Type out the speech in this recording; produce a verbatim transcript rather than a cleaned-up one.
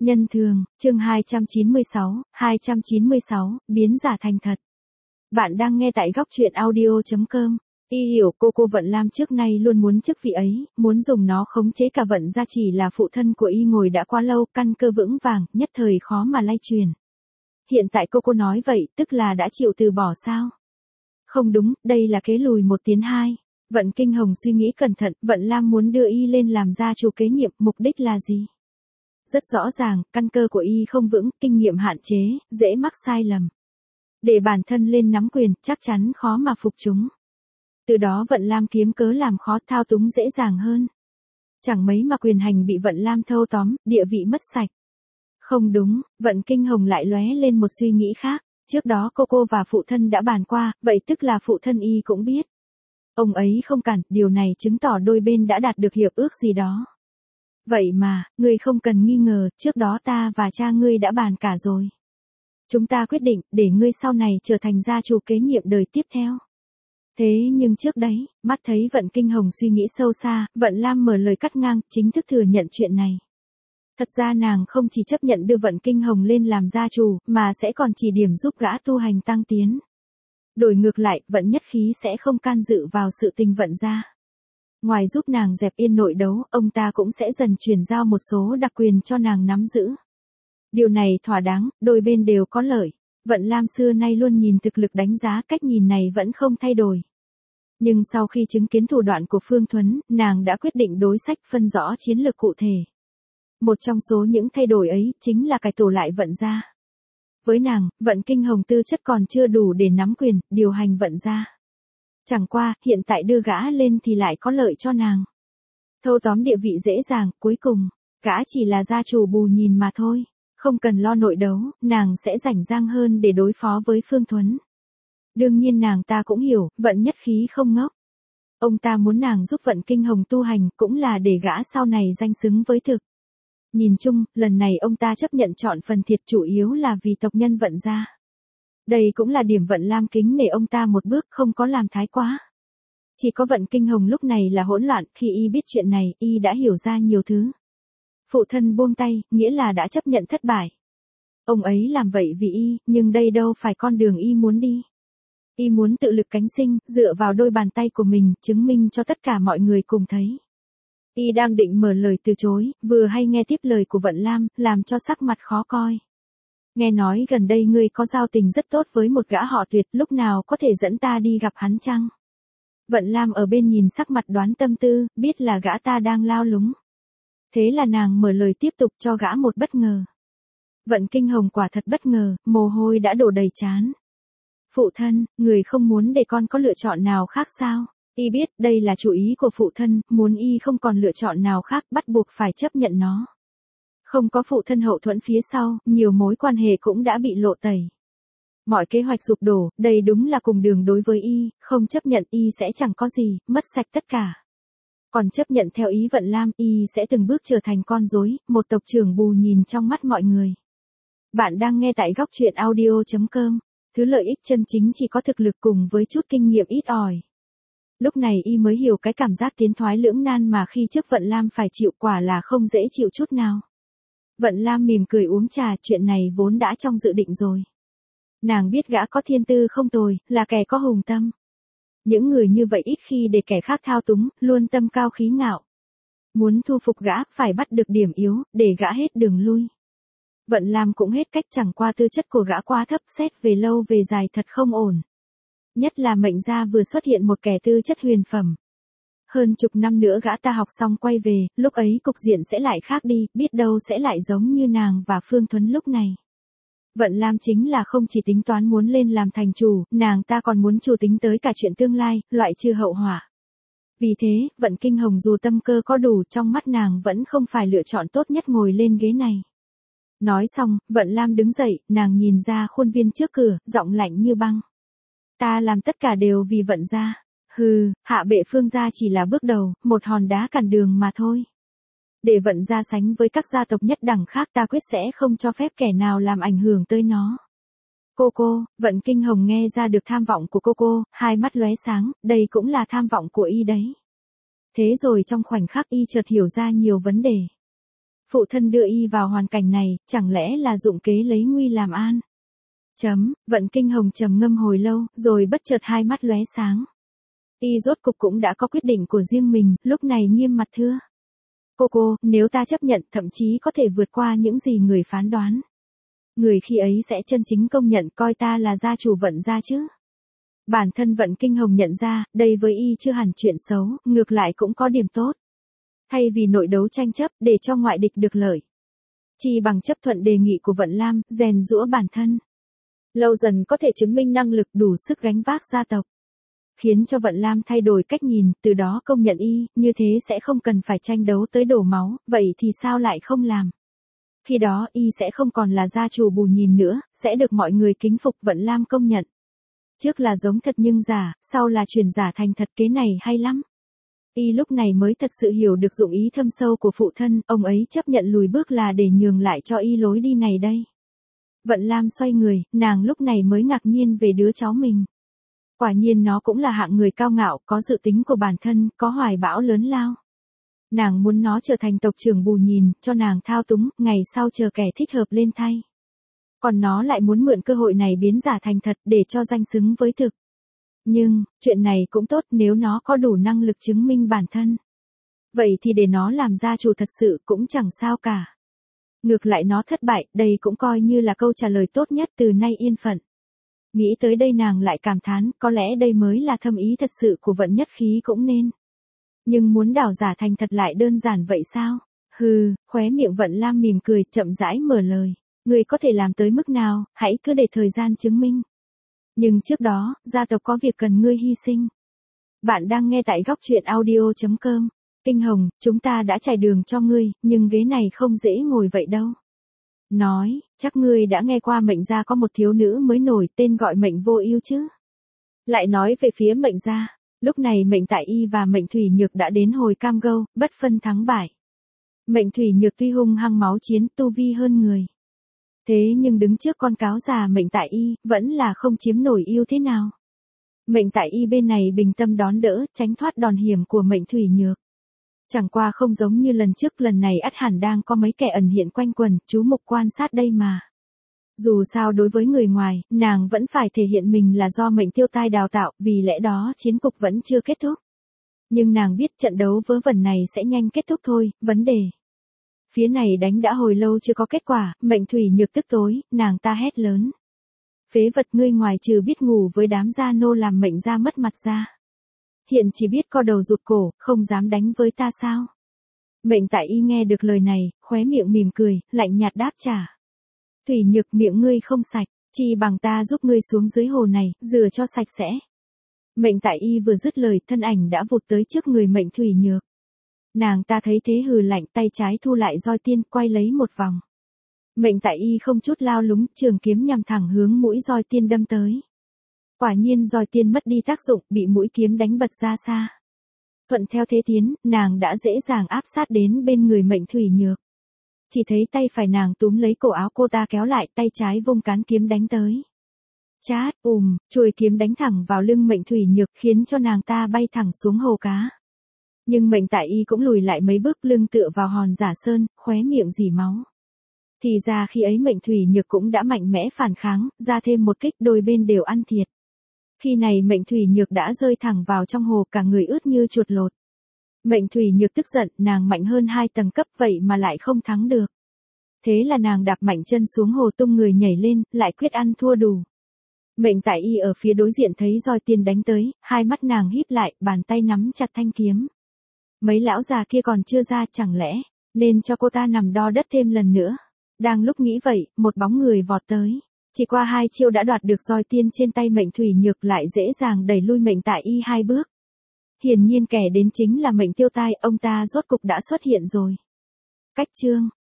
Nhân thường, chương hai trăm chín mươi sáu, hai trăm chín mươi sáu, biến giả thành thật. Bạn đang nghe tại góc truyện audio chấm com. Y hiểu cô cô Vận Lam trước nay luôn muốn chức vị ấy, muốn dùng nó khống chế cả Vận gia, chỉ là phụ thân của Y ngồi đã quá lâu, căn cơ vững vàng, nhất thời khó mà lay truyền. Hiện tại cô cô nói vậy, tức là đã chịu từ bỏ sao? Không đúng, đây là kế lùi một tiến hai. Vận Kinh Hồng suy nghĩ cẩn thận, Vận Lam muốn đưa Y lên làm gia chủ kế nhiệm, mục đích là gì? Rất rõ ràng, căn cơ của Y không vững, kinh nghiệm hạn chế, dễ mắc sai lầm. Để bản thân lên nắm quyền, chắc chắn khó mà phục chúng. Từ đó Vận Lam kiếm cớ làm khó, thao túng dễ dàng hơn. Chẳng mấy mà quyền hành bị Vận Lam thâu tóm, địa vị mất sạch. Không đúng, Vận Kinh Hồng lại lóe lên một suy nghĩ khác. Trước đó cô cô và phụ thân đã bàn qua, vậy tức là phụ thân Y cũng biết. Ông ấy không cản, điều này chứng tỏ đôi bên đã đạt được hiệp ước gì đó. Vậy mà, ngươi không cần nghi ngờ, trước đó ta và cha ngươi đã bàn cả rồi. Chúng ta quyết định, để ngươi sau này trở thành gia chủ kế nhiệm đời tiếp theo. Thế nhưng trước đấy, mắt thấy Vận Kinh Hồng suy nghĩ sâu xa, Vận Lam mở lời cắt ngang, chính thức thừa nhận chuyện này. Thật ra nàng không chỉ chấp nhận đưa Vận Kinh Hồng lên làm gia chủ, mà sẽ còn chỉ điểm giúp gã tu hành tăng tiến. Đổi ngược lại, Vận Nhất Khí sẽ không can dự vào sự tình Vận gia. Ngoài giúp nàng dẹp yên nội đấu, ông ta cũng sẽ dần chuyển giao một số đặc quyền cho nàng nắm giữ. Điều này thỏa đáng, đôi bên đều có lợi. Vận Lam xưa nay luôn nhìn thực lực đánh giá, cách nhìn này vẫn không thay đổi. Nhưng sau khi chứng kiến thủ đoạn của Phương Thuấn, nàng đã quyết định đối sách, phân rõ chiến lược cụ thể. Một trong số những thay đổi ấy, chính là cải tổ lại Vận gia. Với nàng, Vận Kinh Hồng tư chất còn chưa đủ để nắm quyền, điều hành Vận gia. Chẳng qua, hiện tại đưa gã lên thì lại có lợi cho nàng. Thâu tóm địa vị dễ dàng, cuối cùng, gã chỉ là gia chủ bù nhìn mà thôi. Không cần lo nội đấu, nàng sẽ rảnh rang hơn để đối phó với Phương Thuấn. Đương nhiên nàng ta cũng hiểu, Vận Nhất Khí không ngốc. Ông ta muốn nàng giúp Vận Kinh Hồng tu hành, cũng là để gã sau này danh xứng với thực. Nhìn chung, lần này ông ta chấp nhận chọn phần thiệt chủ yếu là vì tộc nhân Vận gia. Đây cũng là điểm Vận Lam kính nể ông ta một bước, không có làm thái quá. Chỉ có Vận Kinh Hồng lúc này là hỗn loạn, khi Y biết chuyện này, Y đã hiểu ra nhiều thứ. Phụ thân buông tay, nghĩa là đã chấp nhận thất bại. Ông ấy làm vậy vì Y, nhưng đây đâu phải con đường Y muốn đi. Y muốn tự lực cánh sinh, dựa vào đôi bàn tay của mình, chứng minh cho tất cả mọi người cùng thấy. Y đang định mở lời từ chối, vừa hay nghe tiếp lời của Vận Lam, làm cho sắc mặt khó coi. Nghe nói gần đây ngươi có giao tình rất tốt với một gã họ Tuyệt, lúc nào có thể dẫn ta đi gặp hắn chăng? Vận Lam ở bên nhìn sắc mặt đoán tâm tư, biết là gã ta đang lao lúng. Thế là nàng mở lời tiếp tục cho gã một bất ngờ. Vận Kinh Hồng quả thật bất ngờ, mồ hôi đã đổ đầy trán. Phụ thân, người không muốn để con có lựa chọn nào khác sao? Y biết đây là chủ ý của phụ thân, muốn Y không còn lựa chọn nào khác, bắt buộc phải chấp nhận nó. Không có phụ thân hậu thuẫn phía sau, nhiều mối quan hệ cũng đã bị lộ tẩy. Mọi kế hoạch sụp đổ, đây đúng là cùng đường đối với Y, không chấp nhận Y sẽ chẳng có gì, mất sạch tất cả. Còn chấp nhận theo ý Vận Lam, Y sẽ từng bước trở thành con rối, một tộc trưởng bù nhìn trong mắt mọi người. Bạn đang nghe tại góc truyện audio chấm com. Thứ lợi ích chân chính chỉ có thực lực cùng với chút kinh nghiệm ít ỏi. Lúc này Y mới hiểu cái cảm giác tiến thoái lưỡng nan mà khi trước Vận Lam phải chịu, quả là không dễ chịu chút nào. Vận Lam mỉm cười uống trà, chuyện này vốn đã trong dự định rồi. Nàng biết gã có thiên tư không tồi, là kẻ có hùng tâm. Những người như vậy ít khi để kẻ khác thao túng, luôn tâm cao khí ngạo. Muốn thu phục gã, phải bắt được điểm yếu, để gã hết đường lui. Vận Lam cũng hết cách, chẳng qua tư chất của gã quá thấp, xét về lâu về dài thật không ổn. Nhất là Mệnh gia vừa xuất hiện một kẻ tư chất huyền phẩm. Hơn chục năm nữa gã ta học xong quay về, lúc ấy cục diện sẽ lại khác đi, biết đâu sẽ lại giống như nàng và Phương Thuấn lúc này. Vận Lam chính là không chỉ tính toán muốn lên làm thành chủ, nàng ta còn muốn chủ tính tới cả chuyện tương lai, loại trừ hậu họa. Vì thế, Vận Kinh Hồng dù tâm cơ có đủ, trong mắt nàng vẫn không phải lựa chọn tốt nhất ngồi lên ghế này. Nói xong, Vận Lam đứng dậy, nàng nhìn ra khuôn viên trước cửa, giọng lạnh như băng. Ta làm tất cả đều vì Vận gia. Hừ, hạ bệ Phương gia chỉ là bước đầu, một hòn đá cản đường mà thôi. Để Vận gia sánh với các gia tộc nhất đẳng khác, ta quyết sẽ không cho phép kẻ nào làm ảnh hưởng tới nó. Cô cô, Vận Kinh Hồng nghe ra được tham vọng của cô cô, hai mắt lóe sáng, đây cũng là tham vọng của Y đấy. Thế rồi trong khoảnh khắc Y chợt hiểu ra nhiều vấn đề. Phụ thân đưa y vào hoàn cảnh này, chẳng lẽ là dụng kế lấy nguy làm an? Chấm, Vận Kinh Hồng trầm ngâm hồi lâu, rồi bất chợt hai mắt lóe sáng. Y rốt cục cũng đã có quyết định của riêng mình, lúc này nghiêm mặt thưa. Cô cô, nếu ta chấp nhận, thậm chí có thể vượt qua những gì người phán đoán. Người khi ấy sẽ chân chính công nhận coi ta là gia chủ Vận gia chứ. Bản thân Vận Kinh Hồng nhận ra, đây với y chưa hẳn chuyện xấu, ngược lại cũng có điểm tốt. Thay vì nội đấu tranh chấp, để cho ngoại địch được lợi. Chỉ bằng chấp thuận đề nghị của Vận Lam, rèn giũa bản thân. Lâu dần có thể chứng minh năng lực đủ sức gánh vác gia tộc. Khiến cho Vận Lam thay đổi cách nhìn, từ đó công nhận y, như thế sẽ không cần phải tranh đấu tới đổ máu, vậy thì sao lại không làm? Khi đó y sẽ không còn là gia chủ bù nhìn nữa, sẽ được mọi người kính phục. Vận Lam công nhận. Trước là giống thật nhưng giả, sau là chuyển giả thành thật, kế này hay lắm. Y lúc này mới thật sự hiểu được dụng ý thâm sâu của phụ thân, ông ấy chấp nhận lùi bước là để nhường lại cho y lối đi này đây. Vận Lam xoay người, nàng lúc này mới ngạc nhiên về đứa cháu mình. Quả nhiên nó cũng là hạng người cao ngạo, có dự tính của bản thân, có hoài bão lớn lao. Nàng muốn nó trở thành tộc trưởng bù nhìn, cho nàng thao túng, ngày sau chờ kẻ thích hợp lên thay. Còn nó lại muốn mượn cơ hội này biến giả thành thật để cho danh xứng với thực. Nhưng, chuyện này cũng tốt nếu nó có đủ năng lực chứng minh bản thân. Vậy thì để nó làm gia chủ thật sự cũng chẳng sao cả. Ngược lại nó thất bại, đây cũng coi như là câu trả lời tốt nhất từ nay yên phận. Nghĩ tới đây nàng lại cảm thán, có lẽ đây mới là thâm ý thật sự của Vận Nhất Khí cũng nên. Nhưng muốn đảo giả thành thật lại đơn giản vậy sao? Hừ, khóe miệng Vận Lam mỉm cười, chậm rãi mở lời. Người có thể làm tới mức nào, hãy cứ để thời gian chứng minh. Nhưng trước đó, gia tộc có việc cần ngươi hy sinh. Bạn đang nghe tại góc truyện audio chấm com. Kinh Hồng, chúng ta đã trải đường cho ngươi, nhưng ghế này không dễ ngồi vậy đâu. Nói, chắc ngươi đã nghe qua Mệnh gia có một thiếu nữ mới nổi tên gọi Mệnh Vô Ưu chứ. Lại nói về phía Mệnh gia, lúc này Mệnh Tại Y và Mệnh Thủy Nhược đã đến hồi cam go, bất phân thắng bại. Mệnh Thủy Nhược tuy hung hăng máu chiến, tu vi hơn người. Thế nhưng đứng trước con cáo già Mệnh Tại Y, vẫn là không chiếm nổi ưu thế nào. Mệnh Tại Y bên này bình tâm đón đỡ, tránh thoát đòn hiểm của Mệnh Thủy Nhược. Chẳng qua không giống như lần trước, lần này ắt hẳn đang có mấy kẻ ẩn hiện quanh quần, chú mục quan sát đây mà. Dù sao đối với người ngoài, nàng vẫn phải thể hiện mình là do Mệnh Tiêu Tai đào tạo, vì lẽ đó chiến cục vẫn chưa kết thúc. Nhưng nàng biết trận đấu vớ vẩn này sẽ nhanh kết thúc thôi, vấn đề. Phía này đánh đã hồi lâu chưa có kết quả, Mệnh Thủy Nhược tức tối, nàng ta hét lớn. Phế vật, ngươi ngoài trừ biết ngủ với đám gia nô làm Mệnh gia mất mặt ra. Hiện chỉ biết co đầu rụt cổ, không dám đánh với ta sao? Mệnh Tại Y nghe được lời này, khóe miệng mỉm cười, lạnh nhạt đáp trả. Thủy Nhược, miệng ngươi không sạch, chi bằng ta giúp ngươi xuống dưới hồ này, rửa cho sạch sẽ. Mệnh Tại Y vừa dứt lời, thân ảnh đã vụt tới trước người Mệnh Thủy Nhược. Nàng ta thấy thế hừ lạnh, tay trái thu lại roi tiên, quay lấy một vòng. Mệnh Tại Y không chút lao lúng, trường kiếm nhằm thẳng hướng mũi roi tiên đâm tới. Quả nhiên roi tiên mất đi tác dụng, bị mũi kiếm đánh bật ra xa. Thuận theo thế tiến, nàng đã dễ dàng áp sát đến bên người Mệnh Thủy Nhược. Chỉ thấy tay phải nàng túm lấy cổ áo cô ta kéo lại, tay trái vung cán kiếm đánh tới. Chát, ùm, chuôi kiếm đánh thẳng vào lưng Mệnh Thủy Nhược, khiến cho nàng ta bay thẳng xuống hồ cá. Nhưng Mệnh Tại Y cũng lùi lại mấy bước, lưng tựa vào hòn giả sơn, khóe miệng rỉ máu. Thì ra khi ấy Mệnh Thủy Nhược cũng đã mạnh mẽ phản kháng, ra thêm một kích, đôi bên đều ăn thiệt. Khi này Mệnh Thủy Nhược đã rơi thẳng vào trong hồ, cả người ướt như chuột lột. Mệnh Thủy Nhược tức giận, nàng mạnh hơn hai tầng cấp vậy mà lại không thắng được. Thế là nàng đạp mạnh chân xuống hồ, tung người nhảy lên, lại quyết ăn thua đủ. Mệnh Tại Y ở phía đối diện thấy roi tiên đánh tới, hai mắt nàng híp lại, bàn tay nắm chặt thanh kiếm. Mấy lão già kia còn chưa ra, chẳng lẽ nên cho cô ta nằm đo đất thêm lần nữa. Đang lúc nghĩ vậy, một bóng người vọt tới. Chỉ qua hai chiêu đã đoạt được roi tiên trên tay Mệnh Thủy Nhược, lại dễ dàng đẩy lui Mệnh Tại Y hai bước. Hiển nhiên kẻ đến chính là Mệnh Tiêu Tai, ông ta rốt cục đã xuất hiện rồi. Cách chương